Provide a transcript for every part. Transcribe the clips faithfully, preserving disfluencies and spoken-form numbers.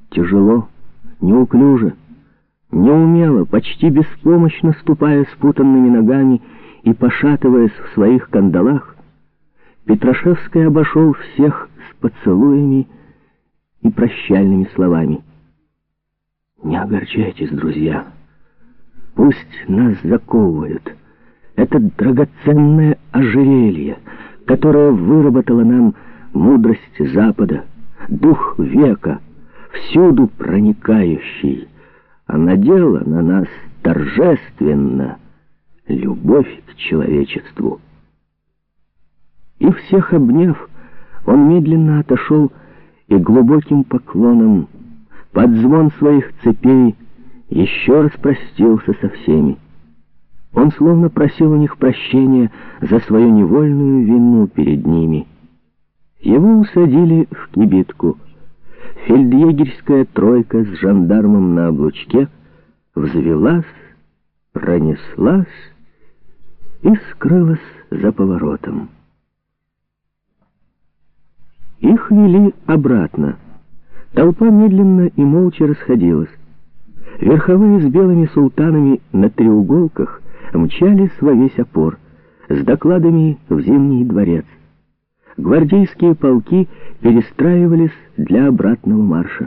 тяжело, неуклюже, неумело, почти беспомощно ступая спутанными ногами и пошатываясь в своих кандалах, Петрашевский обошел всех с поцелуями и прощальными словами. «Не огорчайтесь, друзья, пусть нас заковывают. Это драгоценное ожерелье, которое выработало нам мудрость Запада, дух века, всюду проникающий, а надела на нас торжественно любовь к человечеству». И всех обняв, он медленно отошел и глубоким поклоном под звон своих цепей еще раз простился со всеми. Он словно просил у них прощения за свою невольную вину перед ними. Его усадили в кибитку. Фельдъегерская тройка с жандармом на облучке взвелась, пронеслась и скрылась за поворотом. Их вели обратно. Толпа медленно и молча расходилась. Верховые с белыми султанами на треуголках мчались во весь опор, с докладами в Зимний дворец. Гвардейские полки перестраивались для обратного марша.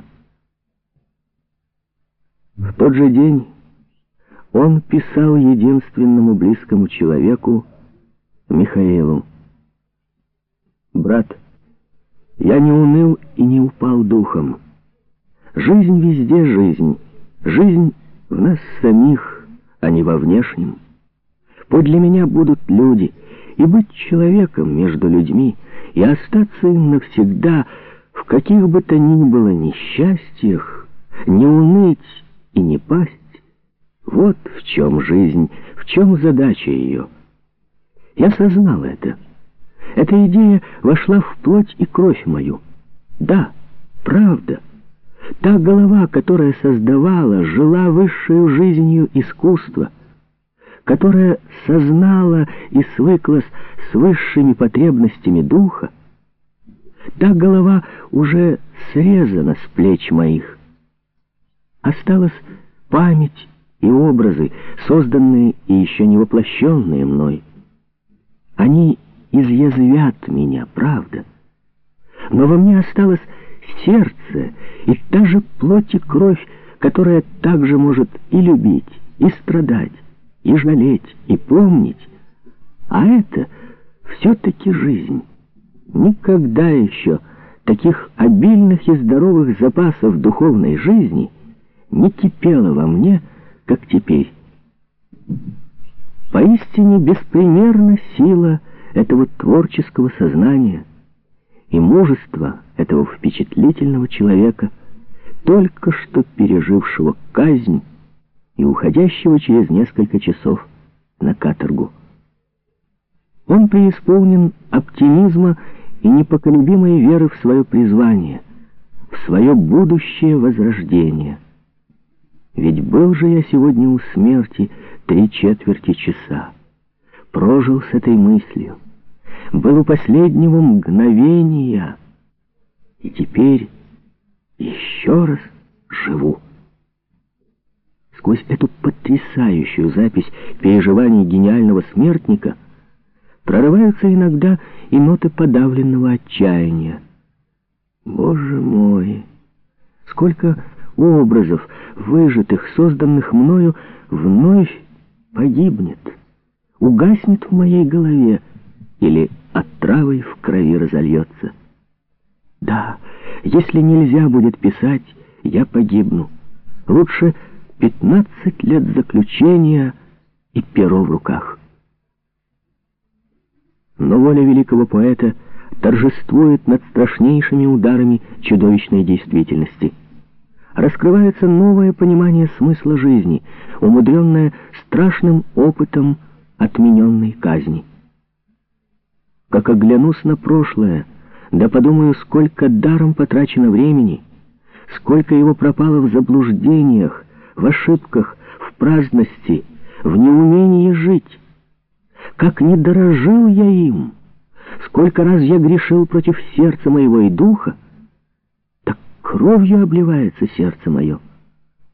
В тот же день он писал единственному близкому человеку, Михаилу: «Брат, я не уныл и не упал духом. Жизнь везде жизнь, жизнь в нас самих, а не во внешнем. Подле меня будут люди, и быть человеком между людьми, и остаться им навсегда, в каких бы то ни было несчастьях, не уныть и не пасть. Вот в чем жизнь, в чем задача ее». Я сознал это. Эта идея вошла в плоть и кровь мою. Да, правда. Та голова, которая создавала, жила высшей жизнью искусства, которая сознала и свыклась с высшими потребностями духа, та голова уже срезана с плеч моих. Осталась память и образы, созданные и еще не воплощенные мной. Они изъязвят меня, правда, но во мне осталось сердце и та же плоть и кровь, которая также может и любить, и страдать, и жалеть, и помнить. А это все-таки жизнь. Никогда еще таких обильных и здоровых запасов духовной жизни не кипело во мне, как теперь. Поистине беспримерна сила этого творческого сознания и мужество этого впечатлительного человека, только что пережившего казнь и уходящего через несколько часов на каторгу. Он преисполнен оптимизма и непоколебимой веры в свое призвание, в свое будущее возрождение. Ведь был же я сегодня у смерти три четверти часа, прожил с этой мыслью, был у последнего мгновения, и теперь еще раз живу. Сквозь эту потрясающую запись переживаний гениального смертника прорываются иногда и ноты подавленного отчаяния. Боже мой, сколько образов, выжатых, созданных мною, вновь погибнет, угаснет в моей голове или отравой в крови разольется. Да, если нельзя будет писать, я погибну. Лучше пятнадцать лет заключения и перо в руках. Но воля великого поэта торжествует над страшнейшими ударами чудовищной действительности. Раскрывается новое понимание смысла жизни, умудренное страшным опытом отмененной казни. Как оглянусь на прошлое, да подумаю, сколько даром потрачено времени, сколько его пропало в заблуждениях, в ошибках, в праздности, в неумении жить. Как не дорожил я им, сколько раз я грешил против сердца моего и духа, так Кровью обливается сердце мое.